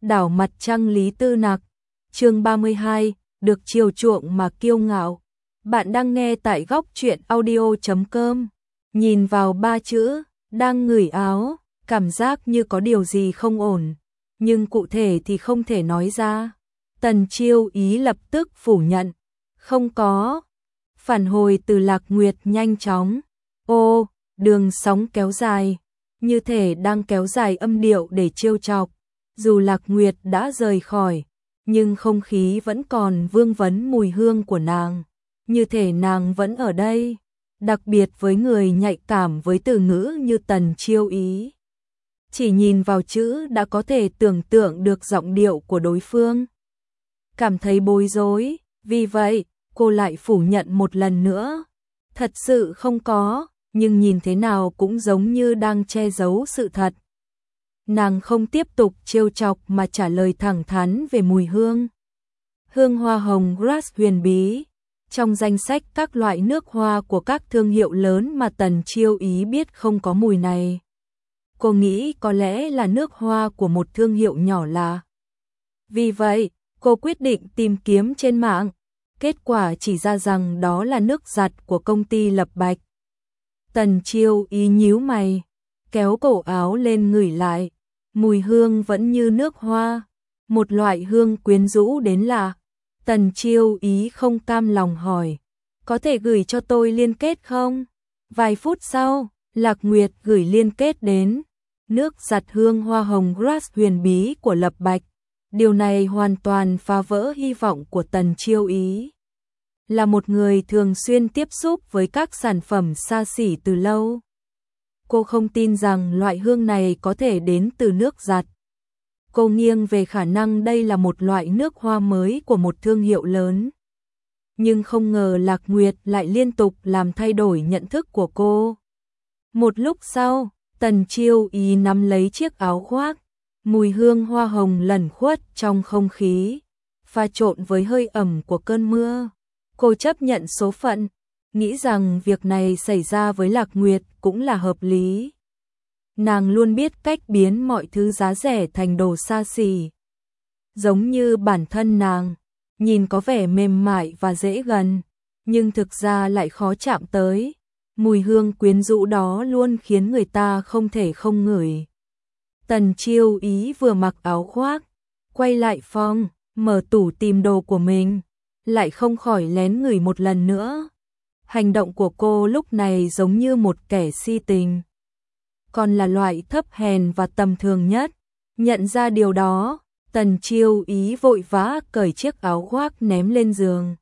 Đảo mặt trăng Lý Tư Nặc, chương 32, được chiều chuộng mà kiêu ngạo. Bạn đang nghe tại góc truyện audio.com. Nhìn vào ba chữ, đang ngửi áo, cảm giác như có điều gì không ổn, nhưng cụ thể thì không thể nói ra. Tần Chiêu Ý lập tức phủ nhận, không có. Phản hồi từ Lạc Nguyệt nhanh chóng, ô, đường sóng kéo dài, như thể đang kéo dài âm điệu để trêu chọc. Dù Lạc Nguyệt đã rời khỏi, nhưng không khí vẫn còn vương vấn mùi hương của nàng, như thể nàng vẫn ở đây, đặc biệt với người nhạy cảm với từ ngữ như Tần Chiêu Ý. Chỉ nhìn vào chữ đã có thể tưởng tượng được giọng điệu của đối phương. Cảm thấy bối rối, vì vậy, cô lại phủ nhận một lần nữa. Thật sự không có, nhưng nhìn thế nào cũng giống như đang che giấu sự thật. Nàng không tiếp tục trêu chọc mà trả lời thẳng thắn về mùi hương. Hương hoa hồng Grass huyền bí, trong danh sách các loại nước hoa của các thương hiệu lớn mà Tần Chiêu Ý biết không có mùi này. Cô nghĩ có lẽ là nước hoa của một thương hiệu nhỏ lạ. Vì vậy, cô quyết định tìm kiếm trên mạng. Kết quả chỉ ra rằng đó là nước giặt của công ty Lập Bạch. Tần Chiêu Ý nhíu mày, kéo cổ áo lên ngửi lại. Mùi hương vẫn như nước hoa, một loại hương quyến rũ đến lạ. Tần Chiêu Ý không cam lòng hỏi, có thể gửi cho tôi liên kết không? Vài phút sau, Lạc Nguyệt gửi liên kết đến. Nước giặt hương hoa hồng Grass huyền bí của Lập Bạch. Điều này hoàn toàn phá vỡ hy vọng của Tần Chiêu Ý. Là một người thường xuyên tiếp xúc với các sản phẩm xa xỉ từ lâu, cô không tin rằng loại hương này có thể đến từ nước giặt. Cô nghiêng về khả năng đây là một loại nước hoa mới của một thương hiệu lớn. Nhưng không ngờ Lạc Nguyệt lại liên tục làm thay đổi nhận thức của cô. Một lúc sau, Tần Chiêu Ý nắm lấy chiếc áo khoác. Mùi hương hoa hồng lẩn khuất trong không khí, pha trộn với hơi ẩm của cơn mưa. Cô chấp nhận số phận, nghĩ rằng việc này xảy ra với Lạc Nguyệt cũng là hợp lý. Nàng luôn biết cách biến mọi thứ giá rẻ thành đồ xa xỉ. Giống như bản thân nàng, nhìn có vẻ mềm mại và dễ gần, nhưng thực ra lại khó chạm tới. Mùi hương quyến rũ đó luôn khiến người ta không thể không ngửi. Tần Chiêu Ý vừa mặc áo khoác, quay lại phòng, mở tủ tìm đồ của mình, lại không khỏi lén ngửi một lần nữa. Hành động của cô lúc này giống như một kẻ si tình. Còn là loại thấp hèn và tầm thường nhất. Nhận ra điều đó, Tần Chiêu Ý vội vã cởi chiếc áo khoác ném lên giường.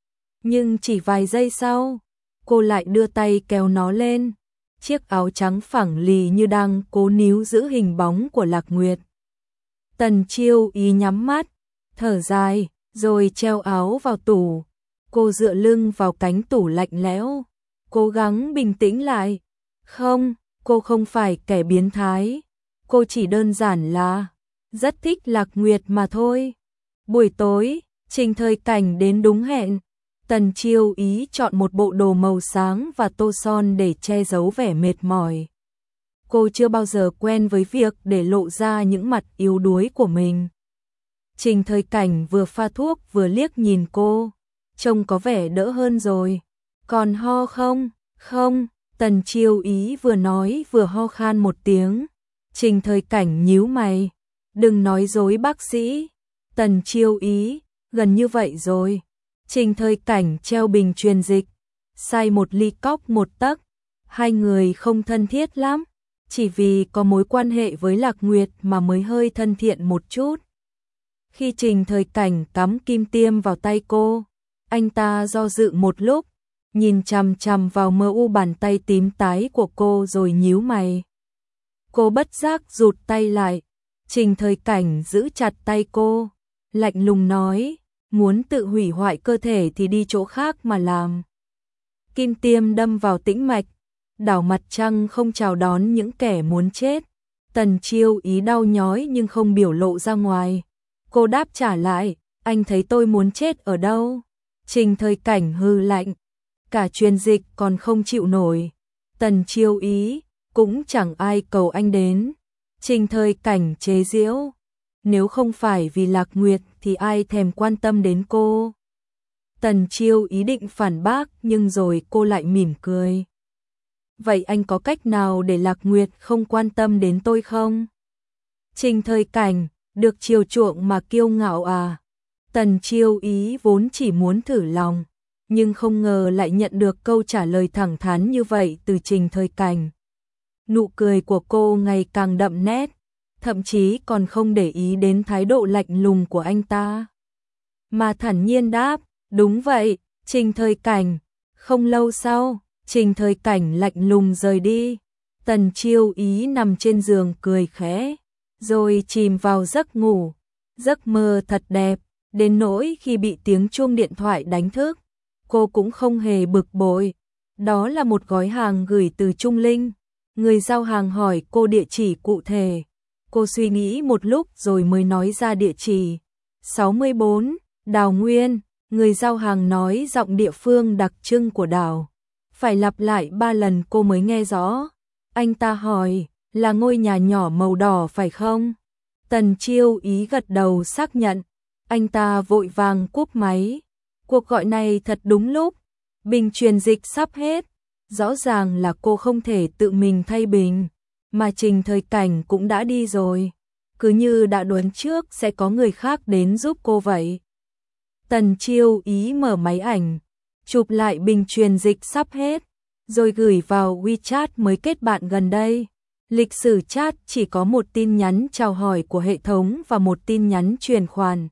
Nhưng chỉ vài giây sau, cô lại đưa tay kéo nó lên. Chiếc áo trắng phẳng lì như đang cố níu giữ hình bóng của Lạc Nguyệt. Tần Chiêu Ý nhắm mắt, thở dài, rồi treo áo vào tủ. Cô dựa lưng vào cánh tủ lạnh lẽo, cố gắng bình tĩnh lại. Không, cô không phải kẻ biến thái. Cô chỉ đơn giản là rất thích Lạc Nguyệt mà thôi. Buổi tối, Trình Thời Cảnh đến đúng hẹn. Tần Chiêu Ý chọn một bộ đồ màu sáng và tô son để che giấu vẻ mệt mỏi. Cô chưa bao giờ quen với việc để lộ ra những mặt yếu đuối của mình. Trình Thời Cảnh vừa pha thuốc vừa liếc nhìn cô. Trông có vẻ đỡ hơn rồi. Còn ho không? Không. Tần Chiêu Ý vừa nói vừa ho khan một tiếng. Trình Thời Cảnh nhíu mày. Đừng nói dối bác sĩ. Tần Chiêu Ý, gần như vậy rồi. Trình Thời Cảnh treo bình truyền dịch, xay một ly cốc một tấc. Hai người không thân thiết lắm, chỉ vì có mối quan hệ với Lạc Nguyệt mà mới hơi thân thiện một chút. Khi Trình Thời Cảnh cắm kim tiêm vào tay cô, anh ta do dự một lúc, nhìn chằm chằm vào mờ u bàn tay tím tái của cô rồi nhíu mày. Cô bất giác rụt tay lại. Trình Thời Cảnh giữ chặt tay cô, lạnh lùng nói, muốn tự hủy hoại cơ thể thì đi chỗ khác mà làm. Kim tiêm đâm vào tĩnh mạch, đảo mặt trăng không chào đón những kẻ muốn chết. Tần Chiêu Ý đau nhói nhưng không biểu lộ ra ngoài. Cô đáp trả lại, anh thấy tôi muốn chết ở đâu? Trình Thời Cảnh hừ lạnh, cả truyền dịch còn không chịu nổi. Tần Chiêu Ý, cũng chẳng ai cầu anh đến. Trình Thời Cảnh chế giễu, nếu không phải vì Lạc Nguyệt thì ai thèm quan tâm đến cô. Tần Chiêu ý định phản bác nhưng rồi cô lại mỉm cười. Vậy anh có cách nào để Lạc Nguyệt không quan tâm đến tôi không? Trình Thời Cảnh, được chiều chuộng mà kiêu ngạo à? Tần Chiêu ý vốn chỉ muốn thử lòng, nhưng không ngờ lại nhận được câu trả lời thẳng thắn như vậy từ Trình Thời Cảnh. Nụ cười của cô ngày càng đậm nét, thậm chí còn không để ý đến thái độ lạnh lùng của anh ta. Mà thản nhiên đáp, đúng vậy, Trình Thời Cảnh. Không lâu sau, Trình Thời Cảnh lạnh lùng rời đi. Tần Chiêu ý nằm trên giường cười khẽ, rồi chìm vào giấc ngủ. Giấc mơ thật đẹp, đến nỗi khi bị tiếng chuông điện thoại đánh thức, cô cũng không hề bực bội. Đó là một gói hàng gửi từ Trung Linh. Người giao hàng hỏi cô địa chỉ cụ thể. Cô suy nghĩ một lúc rồi mới nói ra địa chỉ. 64, Đào Nguyên. Người giao hàng nói giọng địa phương đặc trưng của đảo. Phải lặp lại 3 lần cô mới nghe rõ. Anh ta hỏi, là ngôi nhà nhỏ màu đỏ phải không? Tần Chiêu ý gật đầu xác nhận. Anh ta vội vàng cúp máy. Cuộc gọi này thật đúng lúc. Bình truyền dịch sắp hết. Rõ ràng là cô không thể tự mình thay bình, mà Trình Thời Cảnh cũng đã đi rồi. Cứ như đã đoán trước sẽ có người khác đến giúp cô vậy. Tần Chiêu ý mở máy ảnh, chụp lại bình truyền dịch sắp hết, rồi gửi vào WeChat mới kết bạn gần đây. Lịch sử chat chỉ có một tin nhắn chào hỏi của hệ thống và một tin nhắn chuyển khoản.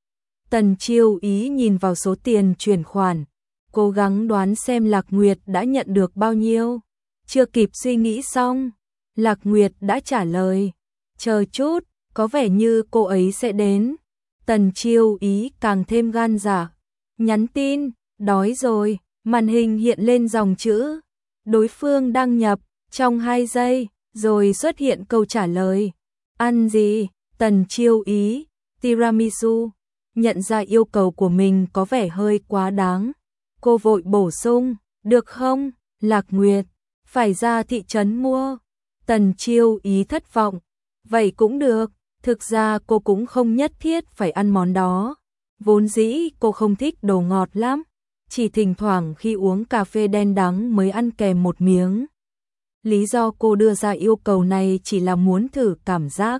Tần Chiêu ý nhìn vào số tiền chuyển khoản, cố gắng đoán xem Lạc Nguyệt đã nhận được bao nhiêu. Chưa kịp suy nghĩ xong, Lạc Nguyệt đã trả lời. Chờ chút, có vẻ như cô ấy sẽ đến. Tần Chiêu ý càng thêm gan dạ. Nhắn tin, đói rồi, màn hình hiện lên dòng chữ. Đối phương đăng nhập, trong 2 giây, rồi xuất hiện câu trả lời. Ăn gì? Tần Chiêu ý, tiramisu. Nhận ra yêu cầu của mình có vẻ hơi quá đáng. Cô vội bổ sung, được không, Lạc Nguyệt, phải ra thị trấn mua. Tần Chiêu ý thất vọng, vậy cũng được, thực ra cô cũng không nhất thiết phải ăn món đó. Vốn dĩ cô không thích đồ ngọt lắm, chỉ thỉnh thoảng khi uống cà phê đen đắng mới ăn kèm một miếng. Lý do cô đưa ra yêu cầu này chỉ là muốn thử cảm giác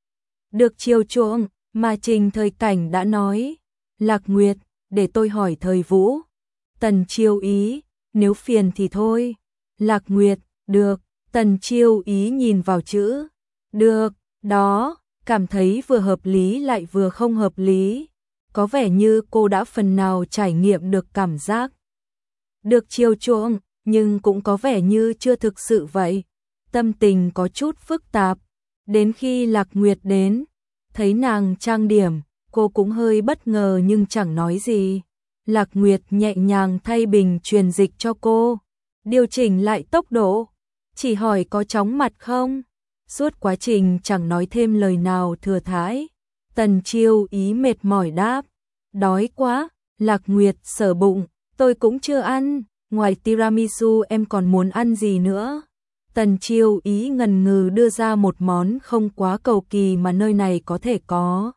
được chiều chuộng, mà Trình Thời Cảnh đã nói. Lạc Nguyệt, để tôi hỏi Thời Vũ. Tần Chiêu ý, nếu phiền thì thôi. Lạc Nguyệt, được. Tần Chiêu ý nhìn vào chữ. Được, đó, cảm thấy vừa hợp lý lại vừa không hợp lý. Có vẻ như cô đã phần nào trải nghiệm được cảm giác được chiều chuộng, nhưng cũng có vẻ như chưa thực sự vậy. Tâm tình có chút phức tạp. Đến khi Lạc Nguyệt đến, thấy nàng trang điểm, cô cũng hơi bất ngờ nhưng chẳng nói gì. Lạc Nguyệt nhẹ nhàng thay bình truyền dịch cho cô, điều chỉnh lại tốc độ, chỉ hỏi có chóng mặt không. Suốt quá trình chẳng nói thêm lời nào thừa thãi. Tần Chiêu ý mệt mỏi đáp, đói quá. Lạc Nguyệt sờ bụng, tôi cũng chưa ăn, ngoài tiramisu em còn muốn ăn gì nữa? Tần Chiêu ý ngần ngừ đưa ra một món không quá cầu kỳ mà nơi này có thể có.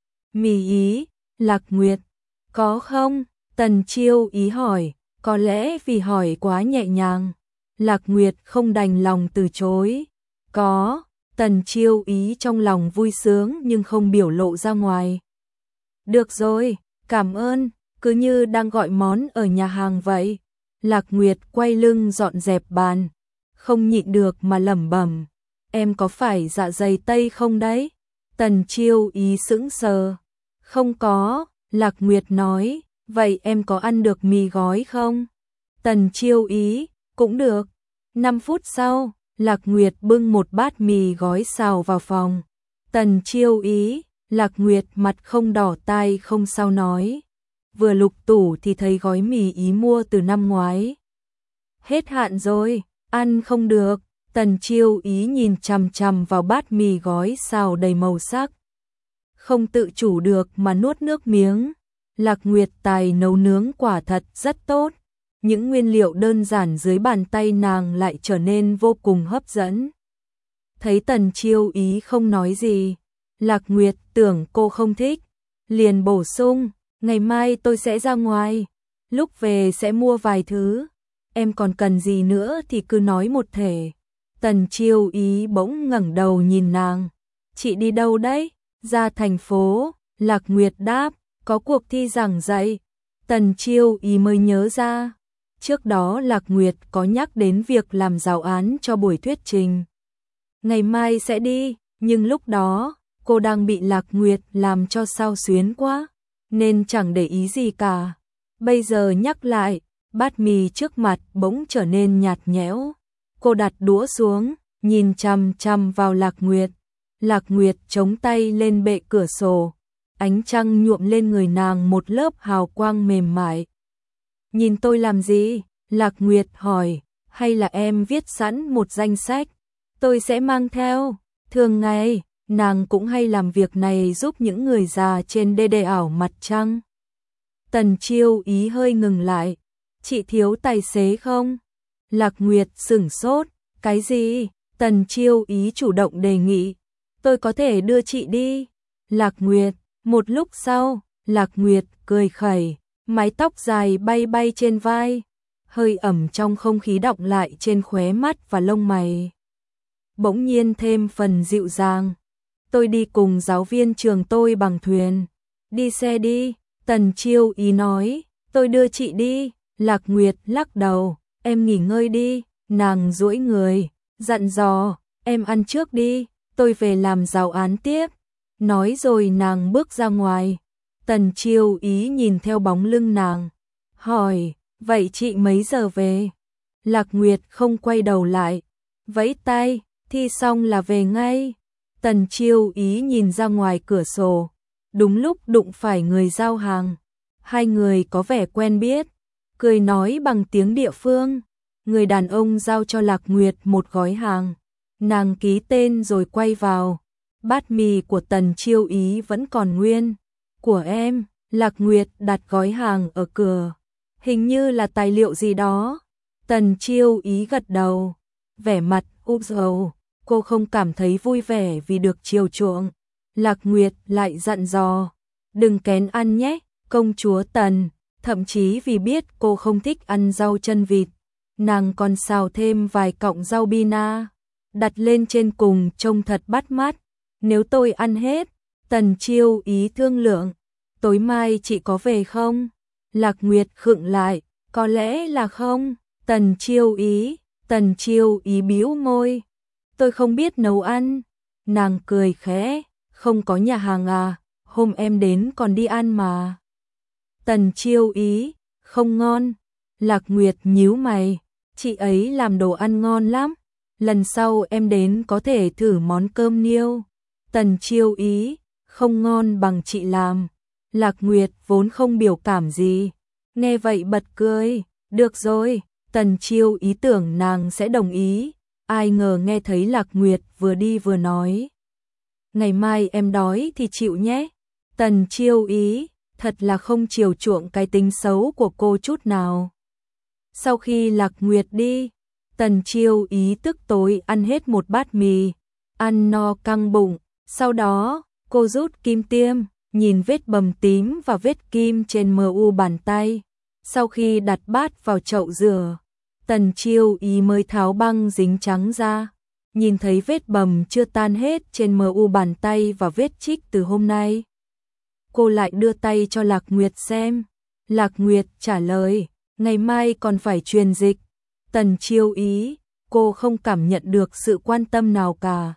Mì ý. Lạc Nguyệt, có không? Tần Chiêu ý hỏi, có lẽ vì hỏi quá nhẹ nhàng. Lạc Nguyệt không đành lòng từ chối. Có. Tần Chiêu ý trong lòng vui sướng nhưng không biểu lộ ra ngoài. Được rồi, cảm ơn, cứ như đang gọi món ở nhà hàng vậy. Lạc Nguyệt quay lưng dọn dẹp bàn, không nhịn được mà lẩm bẩm, em có phải dạ dày Tây không đấy? Tần Chiêu ý sững sờ. Không có. Lạc Nguyệt nói, vậy em có ăn được mì gói không? Tần Chiêu ý, cũng được. 5 phút sau, Lạc Nguyệt bưng một bát mì gói xào vào phòng. Tần Chiêu ý, Lạc Nguyệt mặt không đỏ tai không sao nói. Vừa lục tủ thì thấy gói mì ý mua từ năm ngoái. Hết hạn rồi, ăn không được. Tần Chiêu ý nhìn chằm chằm vào bát mì gói xào đầy màu sắc. Không tự chủ được mà nuốt nước miếng. Lạc Nguyệt tài nấu nướng quả thật rất tốt. Những nguyên liệu đơn giản dưới bàn tay nàng lại trở nên vô cùng hấp dẫn. Thấy Tần Chiêu ý không nói gì, Lạc Nguyệt tưởng cô không thích, liền bổ sung, ngày mai tôi sẽ ra ngoài, lúc về sẽ mua vài thứ, em còn cần gì nữa thì cứ nói một thể. Tần Chiêu Ý bỗng ngẩng đầu nhìn nàng, chị đi đâu đấy? Ra thành phố. Lạc Nguyệt đáp, có cuộc thi giảng dạy. Tần Chiêu Ý mới nhớ ra, trước đó Lạc Nguyệt có nhắc đến việc làm giáo án cho buổi thuyết trình. Ngày mai sẽ đi, nhưng lúc đó, cô đang bị Lạc Nguyệt làm cho xao xuyến quá, nên chẳng để ý gì cả. Bây giờ nhắc lại, bát mì trước mặt bỗng trở nên nhạt nhẽo. Cô đặt đũa xuống, nhìn chằm chằm vào Lạc Nguyệt. Lạc Nguyệt chống tay lên bệ cửa sổ, ánh trăng nhuộm lên người nàng một lớp hào quang mềm mại. Nhìn tôi làm gì? Lạc Nguyệt hỏi, hay là em viết sẵn một danh sách, tôi sẽ mang theo. Thường ngày, nàng cũng hay làm việc này giúp những người già trên đê ảo mặt trăng. Tần Chiêu Ý hơi ngừng lại, chị thiếu tài xế không? Lạc Nguyệt sửng sốt, cái gì? Tần Chiêu Ý chủ động đề nghị, tôi có thể đưa chị đi. Lạc Nguyệt, một lúc sau, Lạc Nguyệt cười khẩy, mái tóc dài bay bay trên vai, hơi ẩm trong không khí đọng lại trên khóe mắt và lông mày. Bỗng nhiên thêm phần dịu dàng. Tôi đi cùng giáo viên trường tôi bằng thuyền. Đi xe đi, Tần Chiêu Ý nói, tôi đưa chị đi. Lạc Nguyệt lắc đầu, em nghỉ ngơi đi. Nàng duỗi người, dặn dò, em ăn trước đi, tôi về làm giáo án tiếp. Nói rồi nàng bước ra ngoài. Tần Chiêu Ý nhìn theo bóng lưng nàng, hỏi, vậy chị mấy giờ về? Lạc Nguyệt không quay đầu lại, vẫy tay, thi xong là về ngay. Tần Chiêu Ý nhìn ra ngoài cửa sổ, đúng lúc đụng phải người giao hàng. Hai người có vẻ quen biết, cười nói bằng tiếng địa phương. Người đàn ông giao cho Lạc Nguyệt một gói hàng, nàng ký tên rồi quay vào. Bát mì của Tần Chiêu Ý vẫn còn nguyên. Của em. Lạc Nguyệt đặt gói hàng ở cửa. Hình như là tài liệu gì đó. Tần Chiêu Ý gật đầu, vẻ mặt úp dầu. Cô không cảm thấy vui vẻ vì được chiều chuộng. Lạc Nguyệt lại dặn dò, đừng kén ăn nhé, công chúa Tần. Thậm chí vì biết cô không thích ăn rau chân vịt, nàng còn xào thêm vài cọng rau bina, đặt lên trên cùng trông thật bắt mắt. Nếu tôi ăn hết, Tần Chiêu Ý thương lượng, tối mai chị có về không? Lạc Nguyệt khựng lại, có lẽ là không. Tần Chiêu Ý bĩu môi, tôi không biết nấu ăn. Nàng cười khẽ, không có nhà hàng à, hôm em đến còn đi ăn mà. Tần Chiêu Ý, không ngon. Lạc Nguyệt nhíu mày, chị ấy làm đồ ăn ngon lắm, lần sau em đến có thể thử món cơm niêu. Tần Chiêu Ý, không ngon bằng chị làm. Lạc Nguyệt vốn không biểu cảm gì, nghe vậy bật cười, được rồi. Tần Chiêu Ý tưởng nàng sẽ đồng ý, ai ngờ nghe thấy Lạc Nguyệt vừa đi vừa nói, ngày mai em đói thì chịu nhé. Tần Chiêu Ý, thật là không chiều chuộng cái tính xấu của cô chút nào. Sau khi Lạc Nguyệt đi, Tần Chiêu Ý tức tối ăn hết một bát mì, ăn no căng bụng. Sau đó, cô rút kim tiêm, nhìn vết bầm tím và vết kim trên mu bàn tay. Sau khi đặt bát vào chậu rửa, Tần Chiêu Ý mới tháo băng dính trắng ra. Nhìn thấy vết bầm chưa tan hết trên mu bàn tay và vết chích từ hôm nay. Cô lại đưa tay cho Lạc Nguyệt xem. Lạc Nguyệt trả lời, ngày mai còn phải truyền dịch. Tần Chiêu Ý, cô không cảm nhận được sự quan tâm nào cả.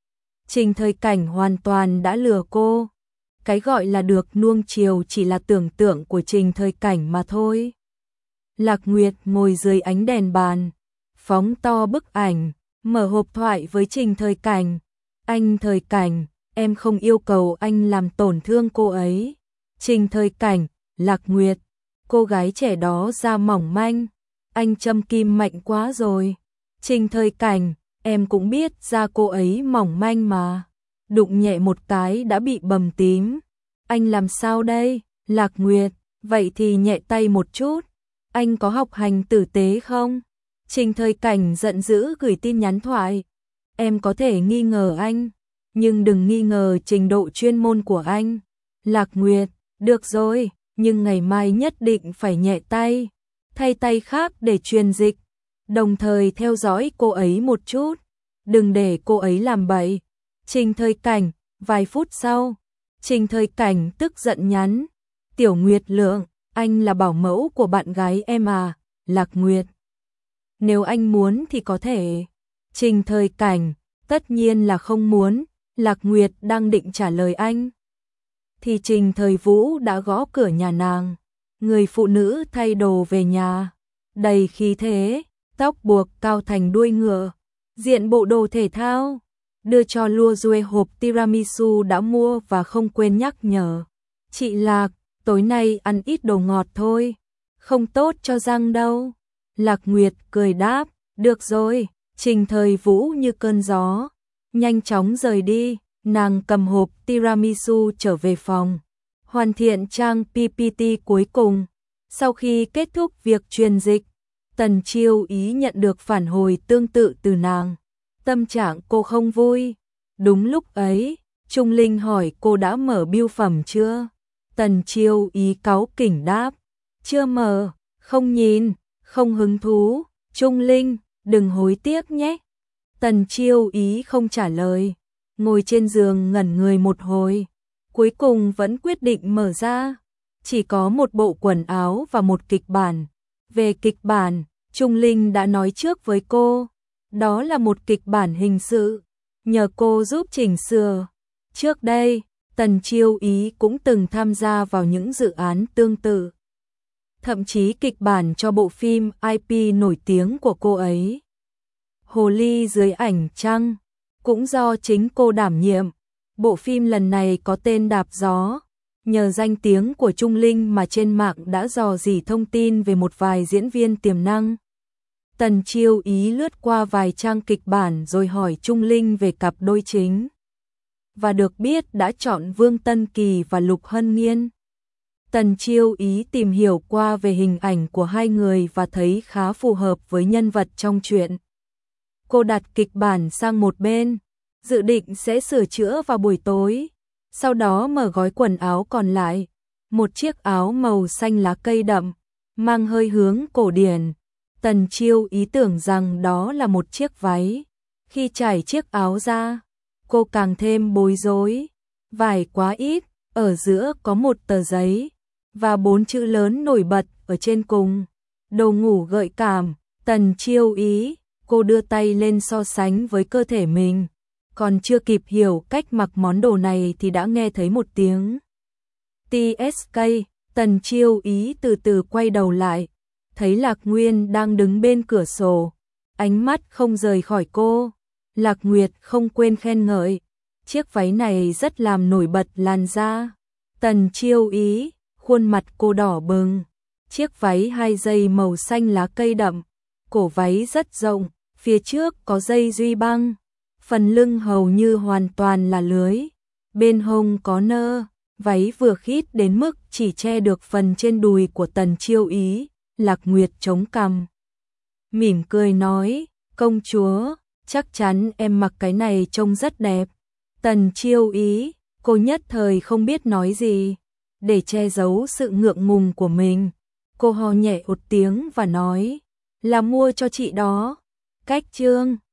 Trình Thời Cảnh hoàn toàn đã lừa cô. Cái gọi là được nuông chiều chỉ là tưởng tượng của Trình Thời Cảnh mà thôi. Lạc Nguyệt ngồi dưới ánh đèn bàn, phóng to bức ảnh, mở hộp thoại với Trình Thời Cảnh. Anh Thời Cảnh, em không yêu cầu anh làm tổn thương cô ấy. Trình Thời Cảnh, Lạc Nguyệt, cô gái trẻ đó da mỏng manh, anh châm kim mạnh quá rồi. Trình Thời Cảnh, em cũng biết da cô ấy mỏng manh mà, đụng nhẹ một cái đã bị bầm tím. Anh làm sao đây? Lạc Nguyệt, vậy thì nhẹ tay một chút. Anh có học hành tử tế không? Trình Thời Cảnh giận dữ gửi tin nhắn thoại. Em có thể nghi ngờ anh, nhưng đừng nghi ngờ trình độ chuyên môn của anh. Lạc Nguyệt, được rồi, nhưng ngày mai nhất định phải nhẹ tay, thay tay khác để truyền dịch, đồng thời theo dõi cô ấy một chút, đừng để cô ấy làm bậy. Trình Thời Cảnh, vài phút sau, Trình Thời Cảnh tức giận nhắn, Tiểu Nguyệt Lượng, anh là bảo mẫu của bạn gái em à, Lạc Nguyệt. Nếu anh muốn thì có thể. Trình Thời Cảnh, tất nhiên là không muốn, Lạc Nguyệt đang định trả lời anh. Thì Trình Thời Vũ đã gõ cửa nhà nàng, người phụ nữ thay đồ về nhà, đầy khí thế, tóc buộc cao thành đuôi ngựa, diện bộ đồ thể thao, đưa cho Lua Duê hộp tiramisu đã mua và không quên nhắc nhở. Chị Lạc, tối nay ăn ít đồ ngọt thôi, không tốt cho răng đâu. Lạc Nguyệt cười đáp, được rồi. Trình Thời Vũ như cơn gió, nhanh chóng rời đi, nàng cầm hộp tiramisu trở về phòng, hoàn thiện trang PPT cuối cùng. Sau khi kết thúc việc truyền dịch, Tần Chiêu Ý nhận được phản hồi tương tự từ nàng. Tâm trạng cô không vui. Đúng lúc ấy, Trung Linh hỏi cô đã mở bưu phẩm chưa? Tần Chiêu Ý cáu kỉnh đáp, chưa mở, không nhìn, không hứng thú. Trung Linh, đừng hối tiếc nhé. Tần Chiêu Ý không trả lời, ngồi trên giường ngẩn người một hồi, cuối cùng vẫn quyết định mở ra. Chỉ có một bộ quần áo và một kịch bản. Về kịch bản, Trung Linh đã nói trước với cô, đó là một kịch bản hình sự, nhờ cô giúp chỉnh sửa. Trước đây, Tần Chiêu Ý cũng từng tham gia vào những dự án tương tự, thậm chí kịch bản cho bộ phim IP nổi tiếng của cô ấy, Hồ ly dưới ảnh trăng, cũng do chính cô đảm nhiệm. Bộ phim lần này có tên Đạp gió, nhờ danh tiếng của Trung Linh mà trên mạng đã dò dỉ thông tin về một vài diễn viên tiềm năng. Tần Chiêu Ý lướt qua vài trang kịch bản rồi hỏi Trung Linh về cặp đôi chính, và được biết đã chọn Vương Tân Kỳ và Lục Hân Nghiên. Tần Chiêu Ý tìm hiểu qua về hình ảnh của hai người và thấy khá phù hợp với nhân vật trong truyện. Cô đặt kịch bản sang một bên, dự định sẽ sửa chữa vào buổi tối, sau đó mở gói quần áo còn lại, một chiếc áo màu xanh lá cây đậm, mang hơi hướng cổ điển. Tần Chiêu Ý tưởng rằng đó là một chiếc váy. Khi trải chiếc áo ra, cô càng thêm bối rối. Vải quá ít, ở giữa có một tờ giấy và 4 chữ lớn nổi bật ở trên cùng. Đồ ngủ gợi cảm. Tần Chiêu Ý, cô đưa tay lên so sánh với cơ thể mình. Còn chưa kịp hiểu cách mặc món đồ này thì đã nghe thấy một tiếng TSK. Tần Chiêu Ý từ từ quay đầu lại, thấy Lạc Nguyên đang đứng bên cửa sổ, ánh mắt không rời khỏi cô. Lạc Nguyệt không quên khen ngợi, chiếc váy này rất làm nổi bật làn da. Tần Chiêu Ý, khuôn mặt cô đỏ bừng. Chiếc váy 2 dây màu xanh lá cây đậm, cổ váy rất rộng, phía trước có dây duy băng, phần lưng hầu như hoàn toàn là lưới, bên hông có nơ, váy vừa khít đến mức chỉ che được phần trên đùi của Tần Chiêu Ý. Lạc Nguyệt chống cằm, mỉm cười nói, công chúa, chắc chắn em mặc cái này trông rất đẹp. Tần Chiêu Ý, cô nhất thời không biết nói gì, để che giấu sự ngượng ngùng của mình. Cô ho nhẹ một tiếng và nói, là mua cho chị đó. Cách chương